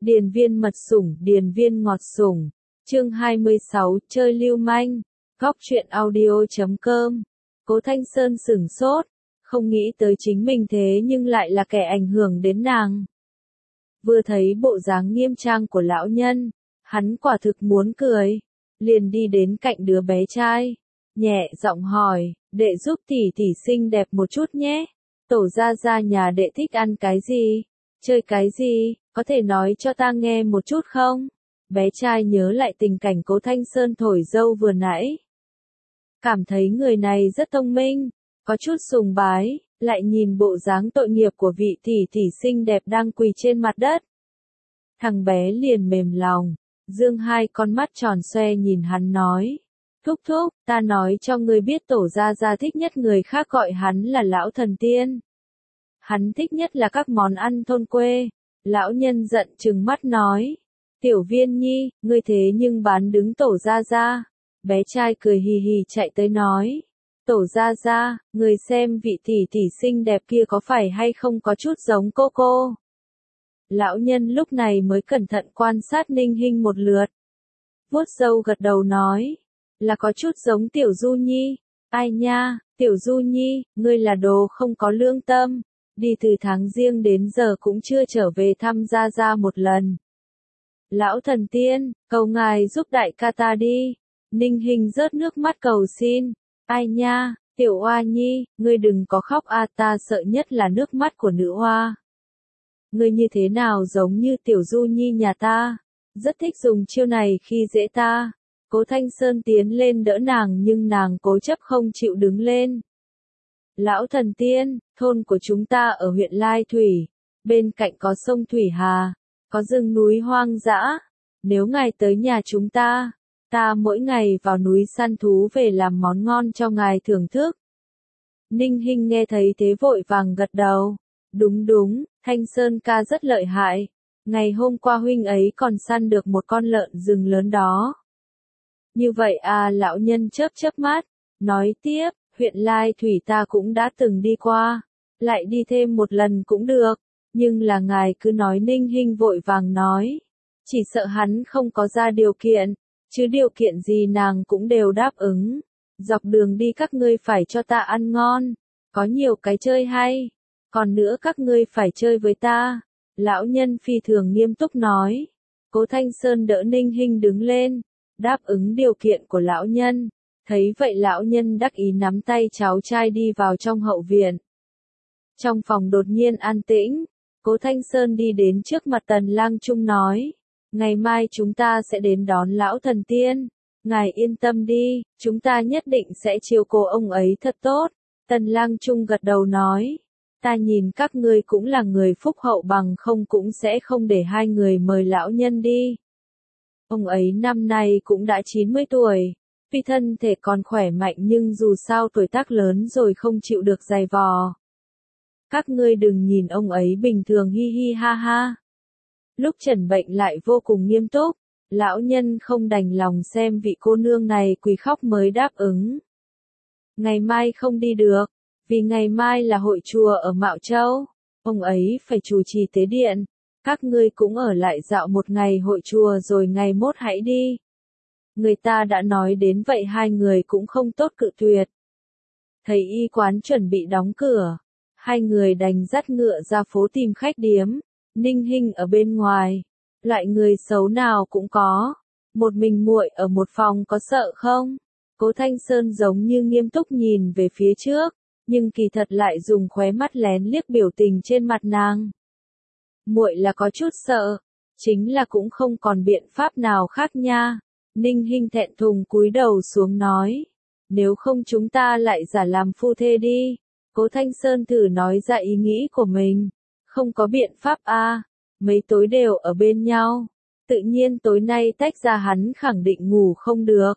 Điền viên mật sủng, điền viên ngọt sủng. Chương 26, chơi lưu manh. Góc truyện audio.com. Cố Thanh Sơn sửng sốt, không nghĩ tới chính mình thế nhưng lại là kẻ ảnh hưởng đến nàng. Vừa thấy bộ dáng nghiêm trang của lão nhân, hắn quả thực muốn cười, liền đi đến cạnh đứa bé trai, nhẹ giọng hỏi, đệ giúp tỷ tỷ xinh đẹp một chút nhé. Tổ gia nhà đệ thích ăn cái gì, chơi cái gì, có thể nói cho ta nghe một chút không? Bé trai nhớ lại tình cảnh Cố Thanh Sơn thổi dâu vừa nãy. Cảm thấy người này rất thông minh, có chút sùng bái, lại nhìn bộ dáng tội nghiệp của vị tỷ tỷ xinh đẹp đang quỳ trên mặt đất. Thằng bé liền mềm lòng, dương hai con mắt tròn xoe nhìn hắn nói. Thúc thúc, ta nói cho ngươi biết tổ gia thích nhất người khác gọi hắn là lão thần tiên. Hắn thích nhất là các món ăn thôn quê. Lão nhân giận trừng mắt nói. Tiểu viên nhi, ngươi thế nhưng bán đứng tổ gia. Bé trai cười hì hì chạy tới nói. Tổ gia, người xem vị tỷ tỷ xinh đẹp kia có phải hay không có chút giống cô. Lão nhân lúc này mới cẩn thận quan sát Ninh Hinh một lượt. Vuốt râu gật đầu nói. Là có chút giống Tiểu Du Nhi. Ai nha, Tiểu Du Nhi, ngươi là đồ không có lương tâm. Đi từ tháng Giêng đến giờ cũng chưa trở về thăm gia một lần. Lão thần tiên, cầu ngài giúp đại ca ta đi. Ninh Hinh rớt nước mắt cầu xin. Ai nha, Tiểu Oa Nhi, ngươi đừng có khóc a, ta sợ nhất là nước mắt của nữ oa. Ngươi như thế nào giống như Tiểu Du Nhi nhà ta, rất thích dùng chiêu này khi dễ ta. Cố Thanh Sơn tiến lên đỡ nàng nhưng nàng cố chấp không chịu đứng lên. Lão thần tiên, thôn của chúng ta ở huyện Lai Thủy, bên cạnh có sông Thủy Hà, có rừng núi hoang dã. Nếu ngài tới nhà chúng ta mỗi ngày vào núi săn thú về làm món ngon cho ngài thưởng thức. Ninh Hinh nghe thấy thế vội vàng gật đầu. Đúng, Thanh Sơn ca rất lợi hại. Ngày hôm qua huynh ấy còn săn được một con lợn rừng lớn đó. Như vậy à, lão nhân chớp mắt, nói tiếp, huyện Lai Thủy ta cũng đã từng đi qua, lại đi thêm một lần cũng được, nhưng là ngài cứ nói. Ninh Hinh vội vàng nói, chỉ sợ hắn không có ra điều kiện, chứ điều kiện gì nàng cũng đều đáp ứng. Dọc đường đi các ngươi phải cho ta ăn ngon, có nhiều cái chơi hay, còn nữa các ngươi phải chơi với ta. Lão nhân phi thường nghiêm túc nói. Cố Thanh Sơn đỡ Ninh Hinh đứng lên, đáp ứng điều kiện của lão nhân. Thấy vậy lão nhân đắc ý nắm tay cháu trai đi vào trong hậu viện. Trong phòng đột nhiên an tĩnh, Cố Thanh Sơn đi đến trước mặt Tần Lang Trung nói. Ngày mai chúng ta sẽ đến đón lão thần tiên. Ngài yên tâm đi, chúng ta nhất định sẽ chiều cố ông ấy thật tốt. Tần Lang Trung gật đầu nói. Ta nhìn các ngươi cũng là người phúc hậu, bằng không cũng sẽ không để hai người mời lão nhân đi. Ông ấy năm nay cũng đã 90 tuổi, tuy thân thể còn khỏe mạnh nhưng dù sao tuổi tác lớn rồi không chịu được dày vò. Các ngươi đừng nhìn ông ấy bình thường hi hi ha ha. Lúc trần bệnh lại vô cùng nghiêm túc, lão nhân không đành lòng xem vị cô nương này quỳ khóc mới đáp ứng. Ngày mai không đi được, vì ngày mai là hội chùa ở Mạo Châu, ông ấy phải chủ trì tế điện. Các ngươi cũng ở lại dạo một ngày hội chùa rồi ngày mốt hãy đi. Người ta đã nói đến vậy hai người cũng không tốt cự tuyệt. Thấy y quán chuẩn bị đóng cửa, hai người đành dắt ngựa ra phố tìm khách điếm. Ninh Hinh ở bên ngoài, loại người xấu nào cũng có. Một mình muội ở một phòng có sợ không? Cố Thanh Sơn giống như nghiêm túc nhìn về phía trước, nhưng kỳ thật lại dùng khóe mắt lén liếc biểu tình trên mặt nàng. Muội là có chút sợ, chính là cũng không còn biện pháp nào khác nha. Ninh Hinh thẹn thùng cúi đầu xuống nói. Nếu không chúng ta lại giả làm phu thê đi. Cố Thanh Sơn thử nói ra ý nghĩ của mình. Không có biện pháp a, mấy tối đều ở bên nhau. Tự nhiên tối nay tách ra hắn khẳng định ngủ không được.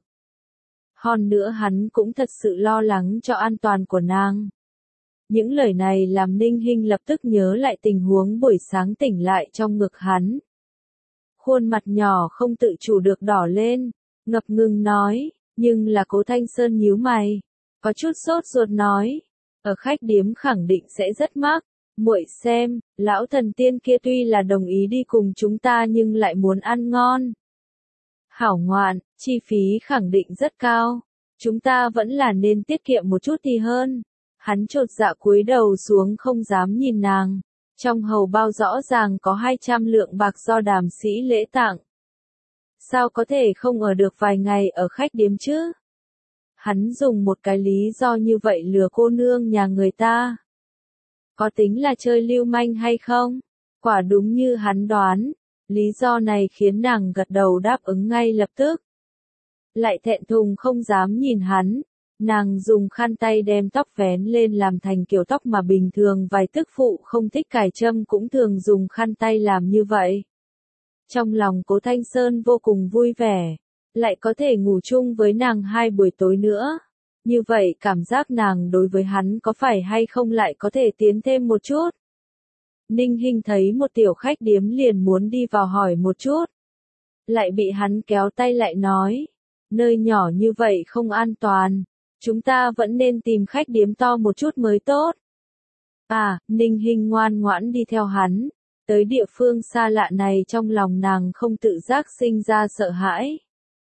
Hơn nữa hắn cũng thật sự lo lắng cho an toàn của nàng. Những lời này làm Ninh Hinh lập tức nhớ lại tình huống buổi sáng tỉnh lại trong ngực hắn. Khuôn mặt nhỏ không tự chủ được đỏ lên, ngập ngừng nói, nhưng là Cố Thanh Sơn nhíu mày, có chút sốt ruột nói, ở khách điếm khẳng định sẽ rất mắc, Muội xem, lão thần tiên kia tuy là đồng ý đi cùng chúng ta nhưng lại muốn ăn ngon. Hảo ngoạn, chi phí khẳng định rất cao. Chúng ta vẫn là nên tiết kiệm một chút thì hơn. Hắn chột dạ cúi đầu xuống không dám nhìn nàng. Trong hầu bao rõ ràng có 200 lượng bạc do Đàm Sĩ Lễ tặng. Sao có thể không ở được vài ngày ở khách điếm chứ? Hắn dùng một cái lý do như vậy lừa cô nương nhà người ta. Có tính là chơi lưu manh hay không? Quả đúng như hắn đoán. Lý do này khiến nàng gật đầu đáp ứng ngay lập tức. Lại thẹn thùng không dám nhìn hắn. Nàng dùng khăn tay đem tóc vén lên làm thành kiểu tóc mà bình thường vài tức phụ không thích cài trâm cũng thường dùng khăn tay làm như vậy. Trong lòng Cố Thanh Sơn vô cùng vui vẻ, lại có thể ngủ chung với nàng 2 buổi tối nữa. Như vậy cảm giác nàng đối với hắn có phải hay không lại có thể tiến thêm một chút. Ninh Hinh thấy một tiểu khách điếm liền muốn đi vào hỏi một chút. Lại bị hắn kéo tay lại nói, nơi nhỏ như vậy không an toàn. Chúng ta vẫn nên tìm khách điếm to một chút mới tốt. À, Ninh Hinh ngoan ngoãn đi theo hắn. Tới địa phương xa lạ này trong lòng nàng không tự giác sinh ra sợ hãi.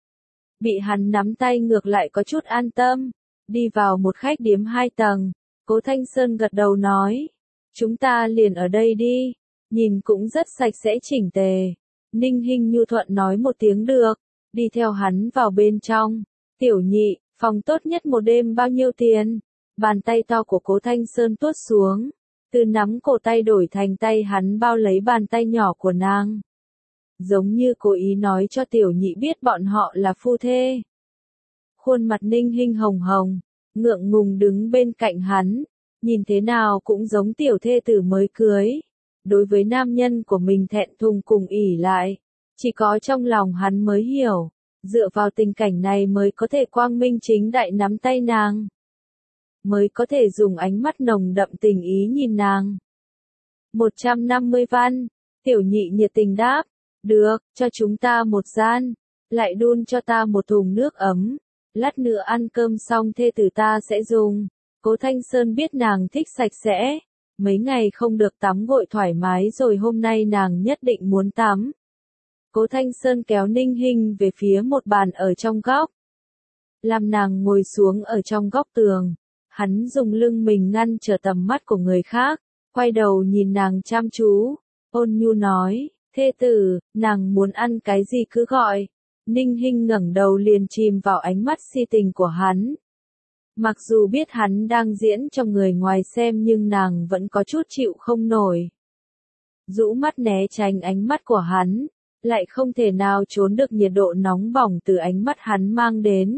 Bị hắn nắm tay ngược lại có chút an tâm. Đi vào một khách điếm 2 tầng. Cố Thanh Sơn gật đầu nói. Chúng ta liền ở đây đi. Nhìn cũng rất sạch sẽ chỉnh tề. Ninh Hinh nhu thuận nói một tiếng được. Đi theo hắn vào bên trong. Tiểu nhị, phòng tốt nhất một đêm bao nhiêu tiền? Bàn tay to của Cố Thanh Sơn tuốt xuống. Từ nắm cổ tay đổi thành tay hắn bao lấy bàn tay nhỏ của nàng. Giống như cố ý nói cho tiểu nhị biết bọn họ là phu thê. Khuôn mặt Ninh Hinh hồng hồng, ngượng ngùng đứng bên cạnh hắn. Nhìn thế nào cũng giống tiểu thê tử mới cưới. Đối với nam nhân của mình thẹn thùng cùng ỉ lại. Chỉ có trong lòng hắn mới hiểu. Dựa vào tình cảnh này mới có thể quang minh chính đại nắm tay nàng. Mới có thể dùng ánh mắt nồng đậm tình ý nhìn nàng. 150 văn, tiểu nhị nhiệt tình đáp. Được, cho chúng ta một gian. Lại đun cho ta một thùng nước ấm. Lát nữa ăn cơm xong thê tử ta sẽ dùng. Cố Thanh Sơn biết nàng thích sạch sẽ. Mấy ngày không được tắm gội thoải mái rồi hôm nay nàng nhất định muốn tắm. Cố Thanh Sơn kéo Ninh Hinh về phía một bàn ở trong góc. Làm nàng ngồi xuống ở trong góc tường. Hắn dùng lưng mình ngăn trở tầm mắt của người khác. Quay đầu nhìn nàng chăm chú. Ôn nhu nói, thê tử, nàng muốn ăn cái gì cứ gọi. Ninh Hinh ngẩng đầu liền chìm vào ánh mắt si tình của hắn. Mặc dù biết hắn đang diễn cho người ngoài xem nhưng nàng vẫn có chút chịu không nổi. Rũ mắt né tránh ánh mắt của hắn. Lại không thể nào trốn được nhiệt độ nóng bỏng từ ánh mắt hắn mang đến.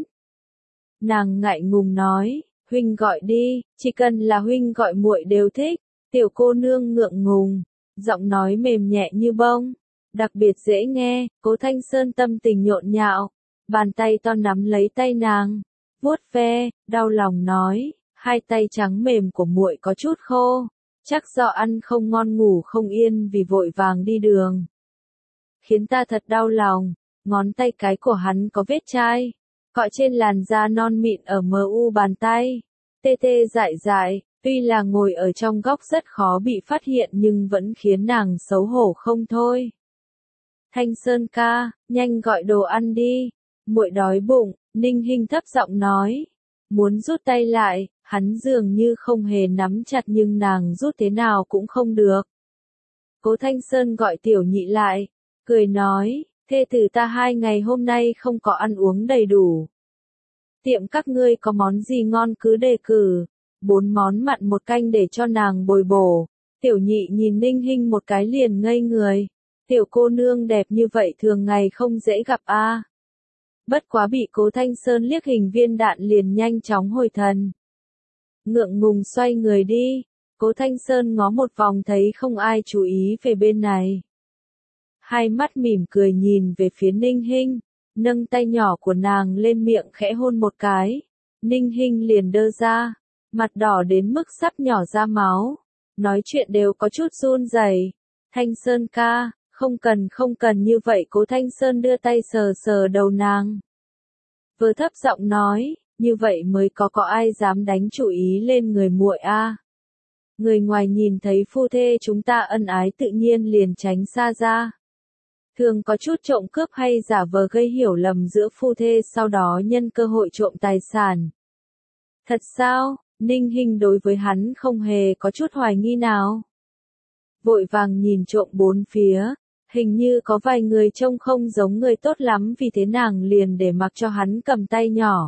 Nàng ngại ngùng nói, huynh gọi đi, chỉ cần là huynh gọi muội đều thích. Tiểu cô nương ngượng ngùng, giọng nói mềm nhẹ như bông, đặc biệt dễ nghe. Cố Thanh Sơn tâm tình nhộn nhạo, bàn tay to nắm lấy tay nàng, vuốt ve, đau lòng nói, 2 tay trắng mềm của muội có chút khô, chắc do ăn không ngon ngủ không yên vì vội vàng đi đường. Khiến ta thật đau lòng, ngón tay cái của hắn có vết chai, cọ trên làn da non mịn ở mu bàn tay, tê tê dại dại, tuy là ngồi ở trong góc rất khó bị phát hiện nhưng vẫn khiến nàng xấu hổ không thôi. Thanh Sơn ca, nhanh gọi đồ ăn đi, muội đói bụng. Ninh Hinh thấp giọng nói, muốn rút tay lại, hắn dường như không hề nắm chặt nhưng nàng rút thế nào cũng không được. Cố Thanh Sơn gọi tiểu nhị lại, cười nói, thê tử ta 2 ngày hôm nay không có ăn uống đầy đủ. Tiệm các ngươi có món gì ngon cứ đề cử, 4 món mặn 1 canh để cho nàng bồi bổ. Tiểu nhị nhìn Ninh Hinh một cái liền ngây người, tiểu cô nương đẹp như vậy thường ngày không dễ gặp a. Bất quá bị Cố Thanh Sơn liếc hình viên đạn liền nhanh chóng hồi thần. Ngượng ngùng xoay người đi, Cố Thanh Sơn ngó một vòng thấy không ai chú ý về bên này. Hai mắt mỉm cười nhìn về phía Ninh Hinh, nâng tay nhỏ của nàng lên miệng khẽ hôn một cái. Ninh Hinh liền đơ ra, mặt đỏ đến mức sắp nhỏ ra máu, nói chuyện đều có chút run rẩy. Thanh Sơn ca, không cần như vậy. Cố Thanh Sơn đưa tay sờ sờ đầu nàng. Vừa thấp giọng nói, như vậy mới có ai dám đánh chủ ý lên người muội a. Người ngoài nhìn thấy phu thê chúng ta ân ái tự nhiên liền tránh xa ra. Thường có chút trộm cướp hay giả vờ gây hiểu lầm giữa phu thê sau đó nhân cơ hội trộm tài sản. Thật sao? Ninh Hinh đối với hắn không hề có chút hoài nghi nào. Vội vàng nhìn trộm bốn phía, hình như có vài người trông không giống người tốt lắm vì thế nàng liền để mặc cho hắn cầm tay nhỏ.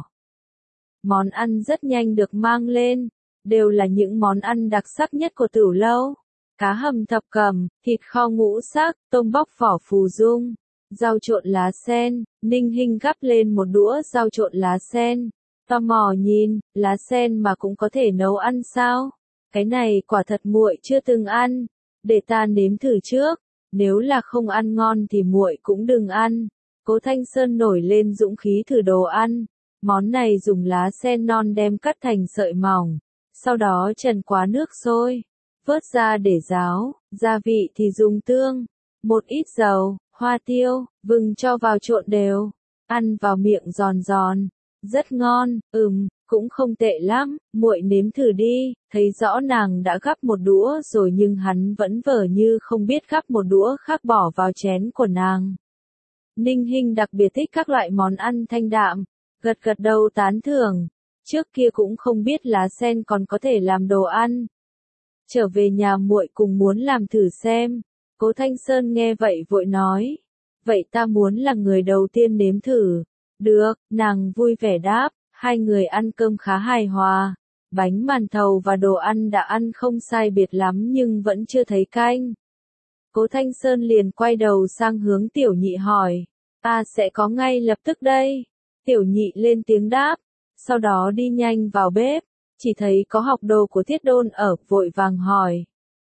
Món ăn rất nhanh được mang lên, đều là những món ăn đặc sắc nhất của Tửu lâu. Cá hầm thập cẩm, thịt kho ngũ sắc, tôm bóc vỏ phù dung, rau trộn lá sen. Ninh Hinh gắp lên một đũa rau trộn lá sen. Tò mò nhìn, lá sen mà cũng có thể nấu ăn sao? Cái này quả thật muội chưa từng ăn, để ta nếm thử trước, nếu là không ăn ngon thì muội cũng đừng ăn. Cố Thanh Sơn nổi lên dũng khí thử đồ ăn, món này dùng lá sen non đem cắt thành sợi mỏng, sau đó trần qua nước sôi, vớt ra để ráo, gia vị thì dùng tương, một ít dầu, hoa tiêu, vừng cho vào trộn đều, ăn vào miệng giòn giòn. Rất ngon, cũng không tệ lắm, muội nếm thử đi. Thấy rõ nàng đã gắp một đũa rồi nhưng hắn vẫn vờ như không biết gắp một đũa khác bỏ vào chén của nàng. Ninh Hinh đặc biệt thích các loại món ăn thanh đạm, gật gật đầu tán thưởng, trước kia cũng không biết lá sen còn có thể làm đồ ăn. Trở về nhà muội cùng muốn làm thử xem. Cố Thanh Sơn nghe vậy vội nói, vậy ta muốn là người đầu tiên nếm thử. Được, nàng vui vẻ đáp, hai người ăn cơm khá hài hòa. Bánh màn thầu và đồ ăn đã ăn không sai biệt lắm nhưng vẫn chưa thấy canh. Cố Thanh Sơn liền quay đầu sang hướng Tiểu Nhị hỏi, ta sẽ có ngay lập tức đây. Tiểu Nhị lên tiếng đáp, sau đó đi nhanh vào bếp, chỉ thấy có học đồ của Thiết Đôn ở, vội vàng hỏi.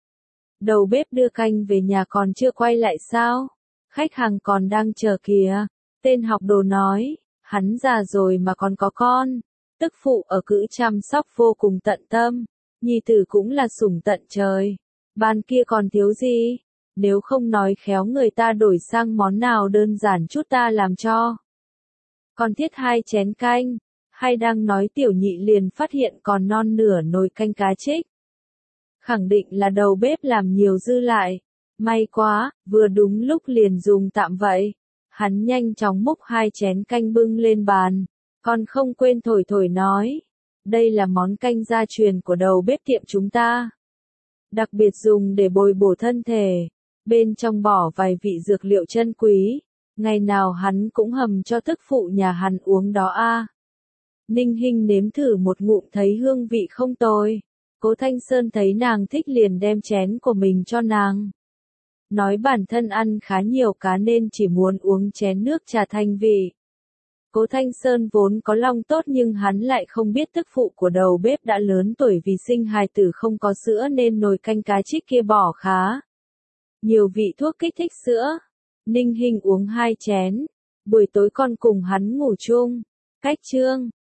Đầu bếp đưa canh về nhà còn chưa quay lại sao? Khách hàng còn đang chờ kìa. Tên học đồ nói, hắn già rồi mà còn có con, tức phụ ở cữ chăm sóc vô cùng tận tâm, nhi tử cũng là sủng tận trời, ban kia còn thiếu gì, nếu không nói khéo người ta đổi sang món nào đơn giản chút ta làm cho. Còn thiết 2 chén canh, hay đang nói Tiểu Nhị liền phát hiện còn non nửa nồi canh cá trích. Khẳng định là đầu bếp làm nhiều dư lại, may quá, vừa đúng lúc liền dùng tạm vậy. Hắn nhanh chóng múc 2 chén canh bưng lên bàn, còn không quên thổi thổi nói, đây là món canh gia truyền của đầu bếp tiệm chúng ta. Đặc biệt dùng để bồi bổ thân thể, bên trong bỏ vài vị dược liệu chân quý, ngày nào hắn cũng hầm cho tức phụ nhà hắn uống đó a. Ninh Hinh nếm thử một ngụm thấy hương vị không tồi, Cố Thanh Sơn thấy nàng thích liền đem chén của mình cho nàng. Nói bản thân ăn khá nhiều cá nên chỉ muốn uống chén nước trà thanh vị. Cố Thanh Sơn vốn có lòng tốt nhưng hắn lại không biết tức phụ của đầu bếp đã lớn tuổi vì sinh hài tử không có sữa nên nồi canh cá trích kia bỏ khá nhiều vị thuốc kích thích sữa. Ninh Hinh uống 2 chén, buổi tối còn cùng hắn ngủ chung. Cách chương